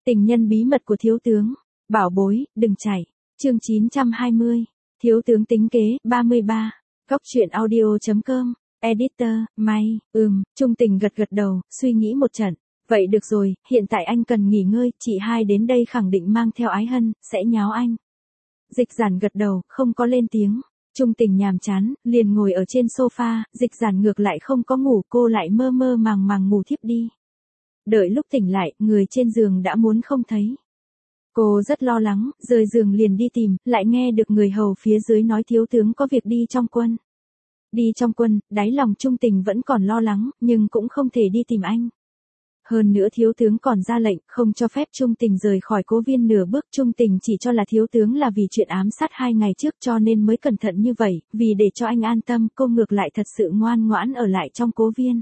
Tình nhân bí mật của thiếu tướng. Bảo bối, đừng chạy. Chương 920. Thiếu tướng tính kế, 33. Góc truyện audio.com. Editor, May, Trung Tình gật đầu, suy nghĩ một trận. Vậy được rồi, hiện tại anh cần nghỉ ngơi, chị hai đến đây khẳng định mang theo Ái Hân, sẽ nháo anh. Dịch Giản gật đầu, không có lên tiếng. Trung Tình nhàm chán, liền ngồi ở trên sofa, Dịch Giản ngược lại không có ngủ, cô lại mơ màng ngủ thiếp đi. Đợi lúc tỉnh lại, người trên giường đã muốn không thấy. Cô rất lo lắng, rời giường liền đi tìm, lại nghe được người hầu phía dưới nói thiếu tướng có việc đi trong quân. Đi trong quân, đáy lòng Trung Tình vẫn còn lo lắng, nhưng cũng không thể đi tìm anh. Hơn nữa thiếu tướng còn ra lệnh, không cho phép Trung Tình rời khỏi Cố Viên nửa bước. Trung Tình chỉ cho là thiếu tướng là vì chuyện ám sát 2 ngày trước cho nên mới cẩn thận như vậy, vì để cho anh an tâm, cô ngược lại thật sự ngoan ngoãn ở lại trong Cố Viên.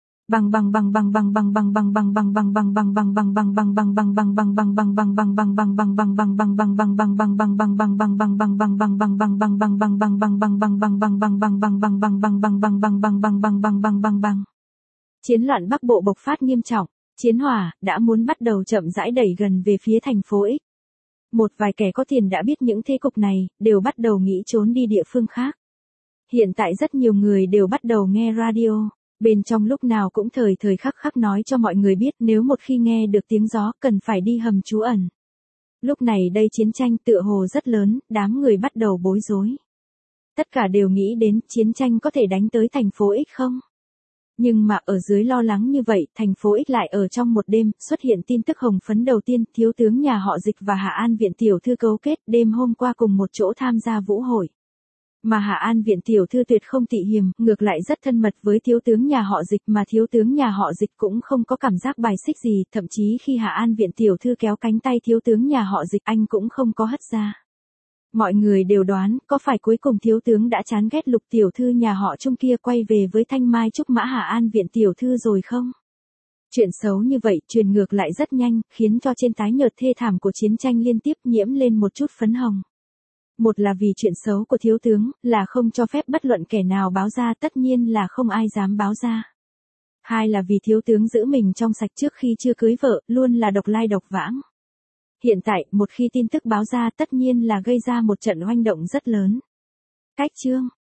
Chiến loạn Bắc Bộ bộc phát nghiêm trọng, chiến hỏa đã muốn bắt đầu chậm rãi đẩy gần về phía thành phố X. Một vài kẻ có tiền đã biết những thế cục này, đều bắt đầu nghĩ trốn đi địa phương khác. Hiện tại rất nhiều người đều bắt đầu nghe radio, bên trong lúc nào cũng thời khắc nói cho mọi người biết nếu một khi nghe được tiếng gió cần phải đi hầm trú ẩn. Lúc này đây chiến tranh tựa hồ rất lớn, đám người bắt đầu bối rối. Tất cả đều nghĩ đến chiến tranh có thể đánh tới thành phố X không? Nhưng mà ở dưới lo lắng như vậy, thành phố X lại ở trong một đêm, xuất hiện tin tức hồng phấn đầu tiên, thiếu tướng nhà họ Dịch và Hạ An Viện tiểu thư cấu kết, đêm hôm qua cùng một chỗ tham gia vũ hội. Mà Hạ An Viện tiểu thư tuyệt không tị hiềm, ngược lại rất thân mật với thiếu tướng nhà họ Dịch, mà thiếu tướng nhà họ Dịch cũng không có cảm giác bài xích gì, thậm chí khi Hạ An Viện tiểu thư kéo cánh tay thiếu tướng nhà họ Dịch, anh cũng không có hất ra. Mọi người đều đoán, có phải cuối cùng thiếu tướng đã chán ghét Lục tiểu thư nhà họ Trung kia quay về với Thanh Mai Trúc Mã Hạ An Viện tiểu thư rồi không? Chuyện xấu như vậy truyền ngược lại rất nhanh, khiến cho trên tái nhợt thê thảm của chiến tranh liên tiếp nhiễm lên một chút phấn hồng. Một là vì chuyện xấu của thiếu tướng, là không cho phép bất luận kẻ nào báo ra, tất nhiên là không ai dám báo ra. Hai là vì thiếu tướng giữ mình trong sạch trước khi chưa cưới vợ, luôn là độc lai độc vãng. Hiện tại, một khi tin tức báo ra tất nhiên là gây ra một trận oanh động rất lớn. Cách chương.